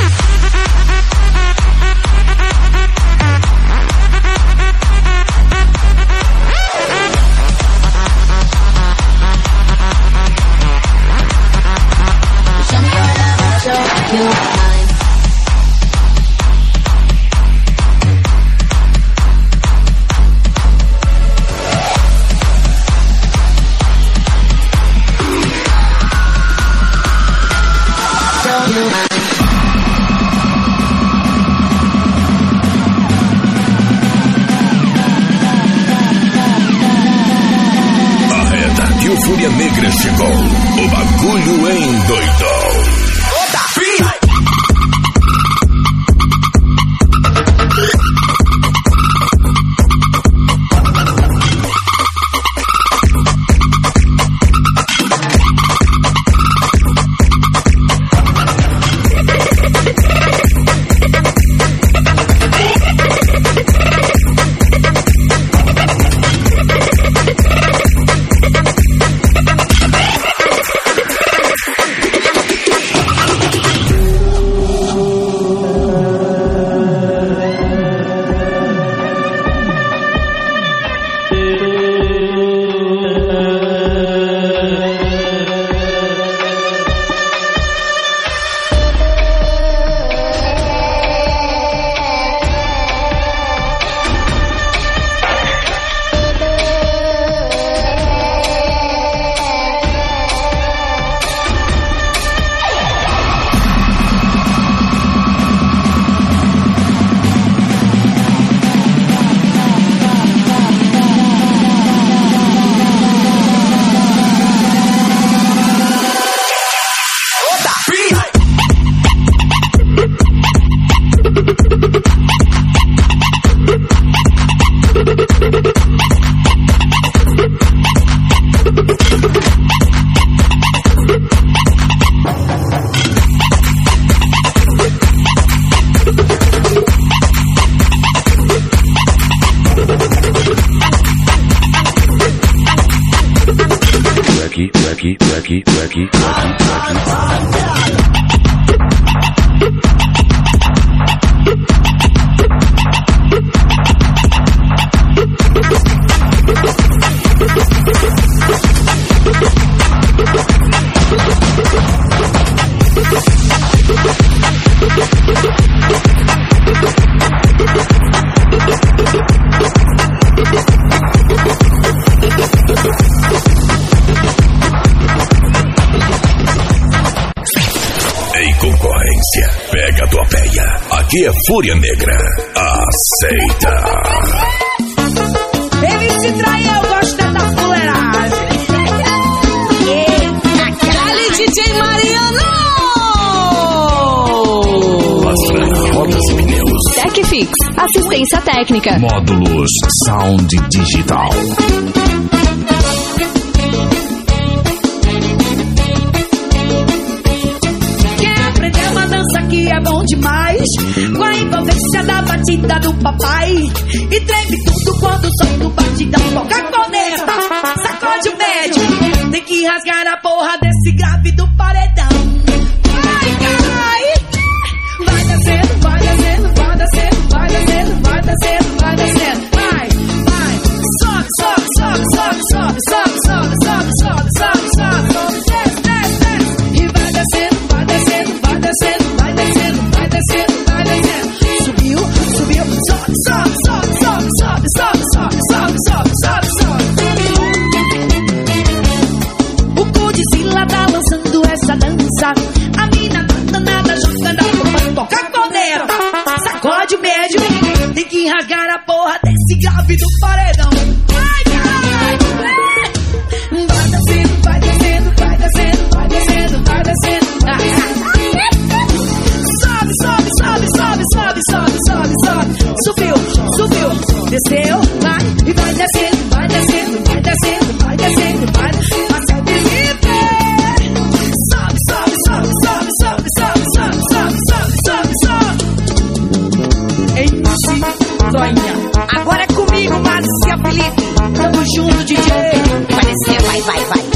Show me your love, I'll show you mine. Show you mine. Negra chegou. O bagulho endoidou. Pega a tua peia. Aqui é Fúria Negra. Aceita. M C Traia, eu gosto da fuleiragem. Dali, D J Mariano. Rodas e pneus. TecFix, assistência técnica. Módulos Sound Digital. Que é bom demais, com a envolvência da batida do papai. E treme tudo quando o som do batidão toca a corneta. Sacode o médio, tem que rasgar a porra desse grave do paredão. Vai, vai, vai descendo, vai descendo, vai descendo, vai descendo, vai descendo, vai descendo. Vai, vai, sobe, sobe, sobe, sobe, sobe, sobe, sobe, sobe, sobe, sobe, sobe, sobe, desce, desce, desce. E vai descendo, vai descendo, vai descendo. Subiu, subiu, sobe, sobe, sobe, sobe, sobe, sobe, sobe, sobe, sobe, sobe. O Godzilla tá lançando essa dança. A mina tá danada jogando a porra, toca a corneta. Sacode o médio, tem que rasgar a porra desse grave do paredão. Vai, vai, vai. Vai descendo, vai descendo, vai descendo, vai descendo, vai descendo. Ah, ah. Sobe, sobe, sobe, sobe, sobe, sobe, sobe. Subiu, subiu, desceu, vai e vai descendo, vai descendo, vai descendo, vai descendo, vai passa de livre. Sobe, sobe, sobe, sobe, sobe, sobe, sobe, sobe, sobe, sobe. M C Troinha, agora é comigo, Márcia Felipe. Tamo junto, D J. Vai descer, vai, vai, vai.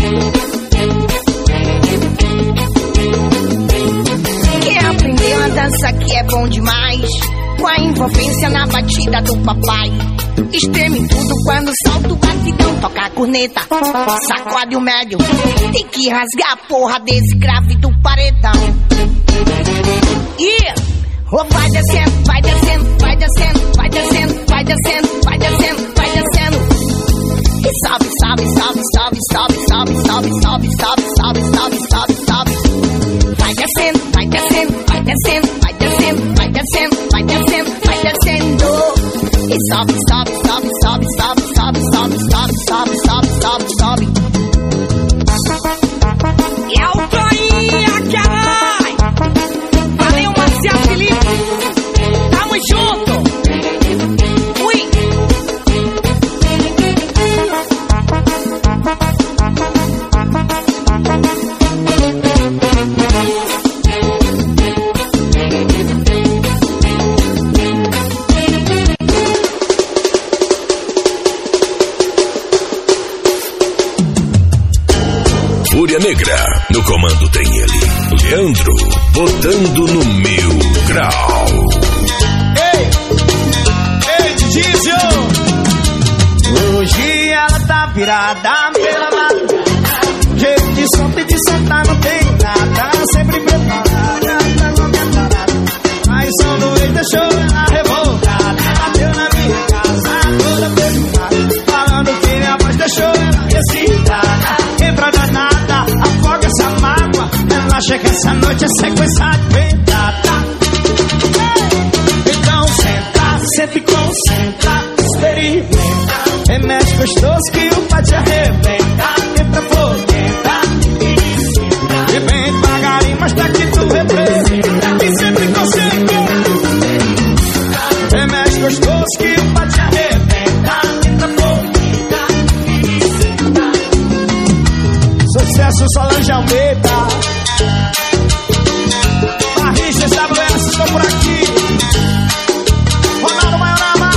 Quer aprender uma dança que é bom demais? Com a envolvência na batida do papai. Estreme tudo quando solta o batidão, toca a corneta, sacode o médio, tem que rasgar a porra desse grave do paredão. E oh, vai descendo, vai descendo, vai descendo, vai descendo, vai descendo, vai descendo, vai descendo. E sobe, sobe, sobe, sobe, sobe, sobe, sobe, sobe, sobe, sobe, sobe, sobe, sobe. Vai descendo, vai descendo, vai descendo, vai descendo, vai descendo, vai descendo, vai descendo. E sobe, sobe, sobe, sobe, sobe, sobe, sobe, sobe, sobe, sobe, sobe, sobe. Fúria Negra. No comando tem ele, Leandro, botando no mil grau. Ei, ei, Dizio. Hoje ela tá virada pela madrugada. Jeito de solta e de sentar não tem nada. Sempre preparada pra qualquer parada. Mas só do ex deixou ela revoltada. Bateu na minha casa toda preocupada, falando que minha voz deixou ela excitada. Entra danada, afoga essa mágoa. Ela chega essa noite é sequência de ventada. Então senta, senta e concentra, experimenta. Remédio gostoso que o pai te arrebenta. Entra por dentro e vem devagarinho, mas tá que tu representa. E sempre concentra. Remédio gostoso que o pai te arrebenta. Entra por dentro. Sucesso Solange Almeida. Barricha, S W S, estou por aqui. Ronaldo Maiorama.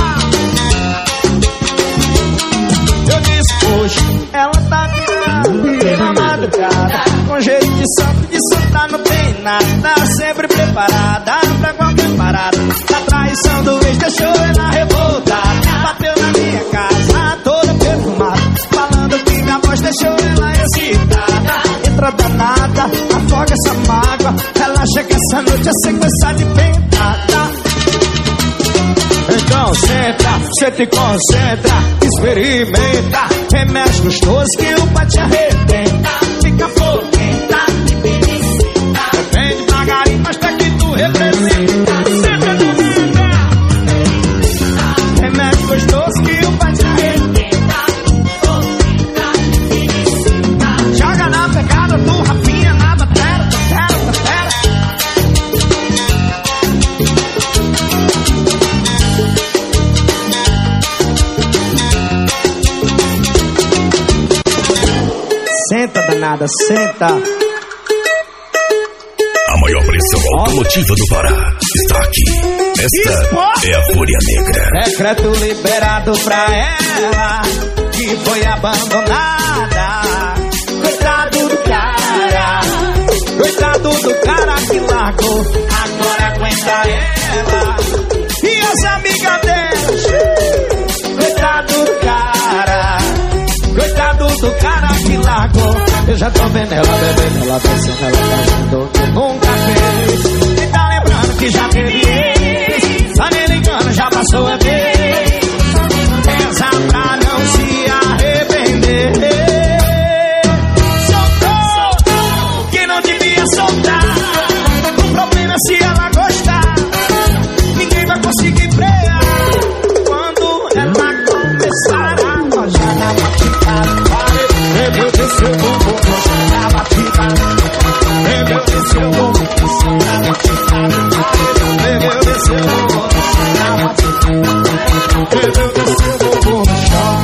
Eu disse hoje, ela tá virada pela madrugada. Com jeito de santo, de santa não tem nada. Sempre preparada pra qualquer parada. A traição do ex deixou ela revoltada. Bateu na minha casa, toda perfumada, falando que minha voz deixou ela excitada. Entra danada, afoga essa mágoa. Ela chega essa noite a sequência de pentada. Então senta, senta e concentra, experimenta. Remédio gostoso que o pai te arrebenta. Fica potenta, vem devagarinho, mas tá que tu representa. Senta no mundo. Remédio gostoso que o pai te arrebenta. Joga na pegada do Rafinha, na batera, batera, batera. Senta, danada, senta. A maior pressão automotiva do Pará está aqui. Esta é a Fúria Negra. Decreto liberado pra ela que foi abandonada. Coitado do cara, coitado do cara que largou. Agora aguenta ela e as amigas dela. Coitado do cara, coitado do cara que largou. Eu já tô vendo ela bebendo, ela descendo, ela fazendo o que nunca fez. E tá lembrando que já teve ex. Tá me ligando, já passou a vez. Pensa pra não se arrepender. Soltou, que não devia soltar. O problema é se ela gostar. Ninguém vai conseguir frear. Quando ela começar a rojar na batida, eu descer o bumbum na batida. Eu descer o bumbum na batida. Eu descer o bumbum na batida. Eu descer o bumbum no chão.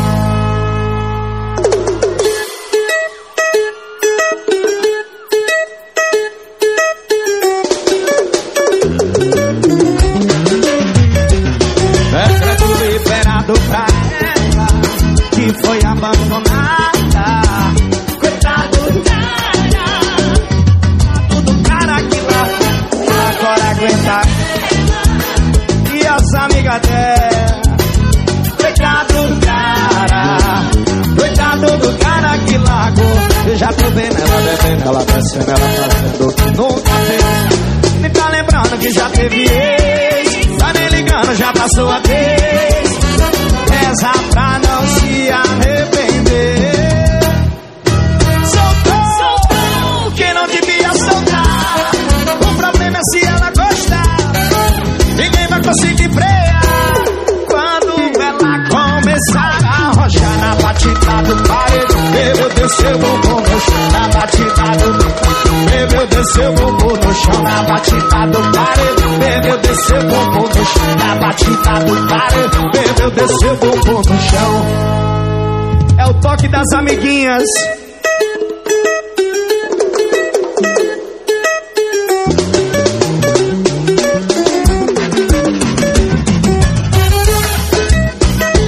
Decreto liberado pra ela que foi abandonada. Coitado do cara, do cara que lá agora aguenta ela e as amigas dela. Coitado do cara, coitado do cara que largou. Eu já tô vendo ela bebendo, ela descendo, ela fazendo o que nunca fez. Nem tá lembrando que já teve ex. Tá me ligando, já passou a vez. Reza pra não se arrepender. Soltou, soltou, que não devia soltar. O problema é se ela gostar. Ninguém vai conseguir frear. Quando ela começar a rojar na batida do parede. Eu descer o bumbum no chão na batida do. Eu descer o bumbum no chão na batida do parede. Eu descer o bumbum no chão na batida do parede. Eu descer o bumbum no chão. É o toque das amiguinhas.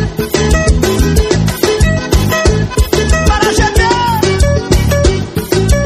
Para G T!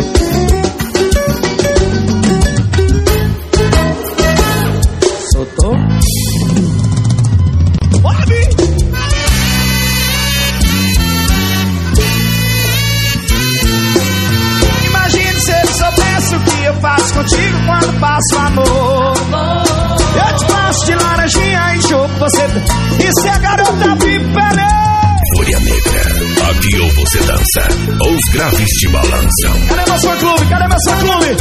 Os graves te balançam. Cadê meu fã clube? Cadê meu fã clube?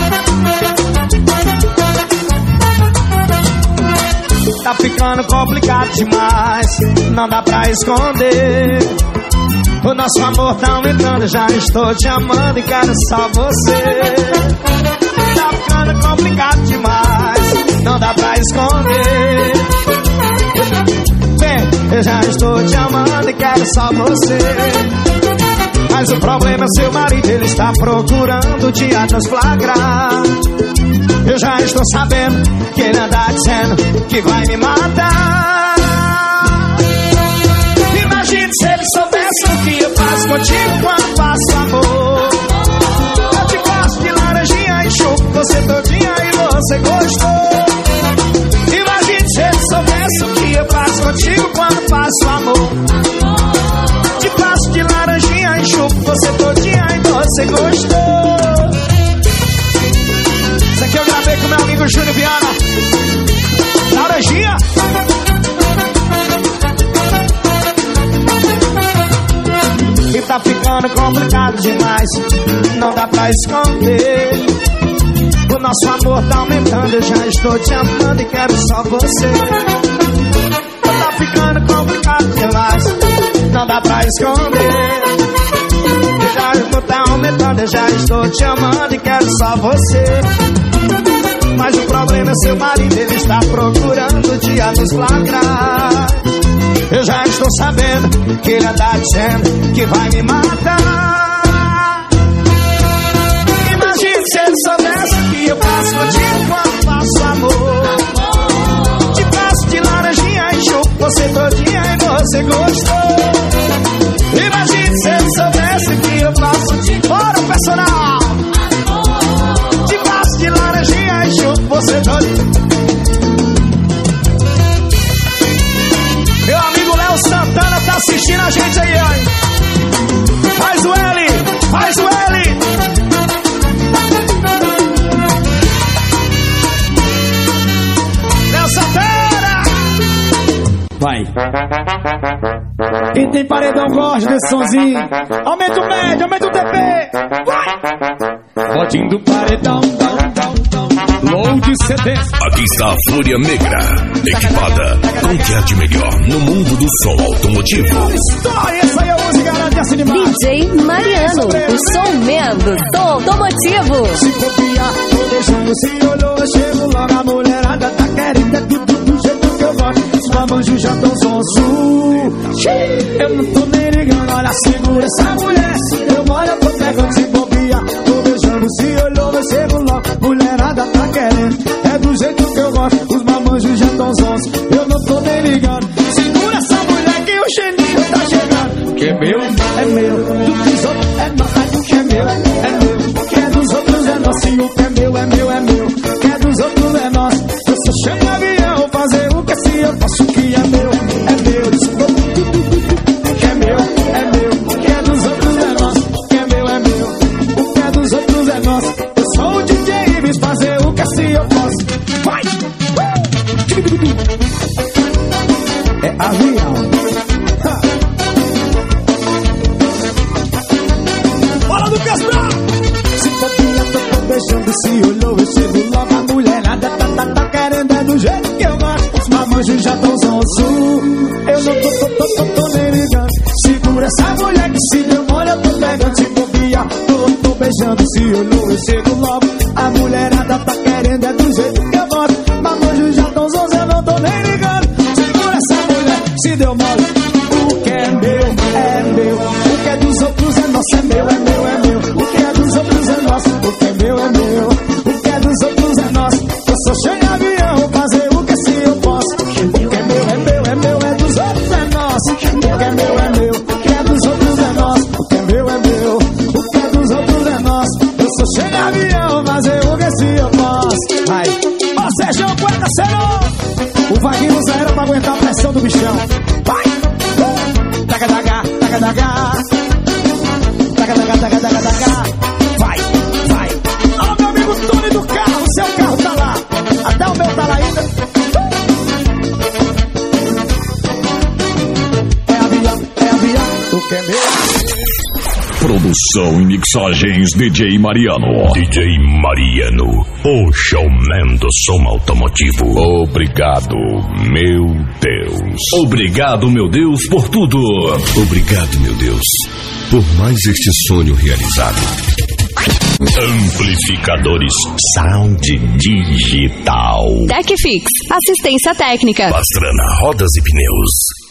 Tá ficando complicado demais, não dá pra esconder. O nosso amor tá aumentando, já estou te amando e quero só você. Tá ficando complicado demais, não dá pra esconder. Vem, eu já estou te amando e quero só você. Mas o problema é seu marido, ele está procurando te nos flagrar. Eu já estou sabendo que ele anda dizendo que vai me matar. Imagine se ele soubesse o que eu faço contigo quando faço amor. Eu te gosto de laranjinha e chupo você todinha e você gostou. Imagine se ele soubesse o que eu faço contigo quando faço amor. Te gosto de laranjinha e chupo você todinha e você gostou. Isso aqui eu gravei com meu amigo Júnior Viana. Laranjinha. E tá ficando complicado demais, não dá pra esconder. O nosso amor tá aumentando, eu já estou te amando e quero só você. Tá ficando complicado demais, não dá pra esconder. O já tá aumentando, eu já estou te amando e quero só você. Mas o problema é seu marido, ele está procurando te nos flagrar. Eu já estou sabendo que ele anda dizendo que vai me matar. Imagine se ele soubesse que eu faço contigo quando faço amor. Te passo de laranjinha e chupo você todinha e você gostou. Imagine se ele soubesse que eu faço contigo. Bora, personal! Te passo de laranjinha e chupo você todinha. Meu amigo Léo Santana tá assistindo a gente aí, ó. Faz o L, faz o L. Léo Santana. Vai. Quem tem paredão gosta desse sonzinho. Aumenta o médio, aumenta o T P. Vai. Botinho do paredão, dão, dão, dão. Load C D. Aqui está a Fúria Negra, equipada com o que há de melhor no mundo do som automotivo. Essa aí é a música garante assim demais. D J Mariano, o som mesmo, som automotivo. Se copiar, tô deixando se olhou, eu chego logo. A mulherada tá querendo, é tudo do jeito que eu gosto. Os mamanjos já tão zonzo. Eu não tô nem ligando, olha, segura essa mulher. Eu moro, eu tô pegando, se copiar, tô beijando, se olhou, eu chego logo. Mulherada tá querendo, é do jeito que eu gosto. Os mamanjos já tão zonzo, eu não tô nem ligando. Segura essa mulher que o geninho tá chegando. Que é meu, é meu, do que os outros é nosso. Que é meu, é meu, que é dos outros é nosso. E o que é meu, é meu, é meu, que é dos outros é nosso. Eu sou cheio de avião, fazer o que se eu faço. O que é meu, é meu, que é meu, é meu, que é dos outros é nosso. O que é meu, é meu, o que é dos outros é nosso. Eu sou o D J Ives, fazer o que se eu posso. Vai! É avião. Bora do Castrão! Se copia, tô beijando, se olhou, eu chego logo. A mulherada tá, tá, tá querendo, é do jeito que eu gosto. Os mamanjos já tão zonzo. Eu não tô, tô, tô, tô, tô nem ligando. Segura essa mulher que se deu mole, eu tô pegando. Se copia, tô, tô beijando, se olhou, eu chego logo. A mulherada tá querendo, é do jeito que eu gosto. Mamanjos já tão zonzo, eu não tô nem ligando. Segura essa mulher, se deu mole. O que é meu, é meu. O que é dos outros é nosso, é meu, é meu, é meu. O que é dos outros é nosso. O que é meu, é meu. O que é dos outros é nosso. Eu sou cheio de avião, fazer o que se eu posso. O que é meu, é meu, é meu. É dos outros é nosso. O que é meu, é meu. O que é dos outros é nosso. O que é meu, é meu. O que é dos outros é nosso. Eu sou cheio de avião, fazer o que se eu posso. Vai. Ô Sérgio, aguenta, Sérgio. O Vaguinho não era pra aguentar a pressão do bichão. Vai. Taca, taca, taca, taca. Taca, taca, taca, taca, taca. Vai, vai. Alô, meu amigo Tony do carro. Seu carro tá lá. Até o meu tá lá ainda. É avião, é avião. O que é meu? Produção e mixagens D J Mariano. D J Mariano, o showman do som automotivo. Obrigado, meu Deus. Obrigado, meu Deus, por tudo. Obrigado, meu Deus, por mais este sonho realizado. Amplificadores Sound Digital. TechFix, assistência técnica. Pastrana Rodas e Pneus.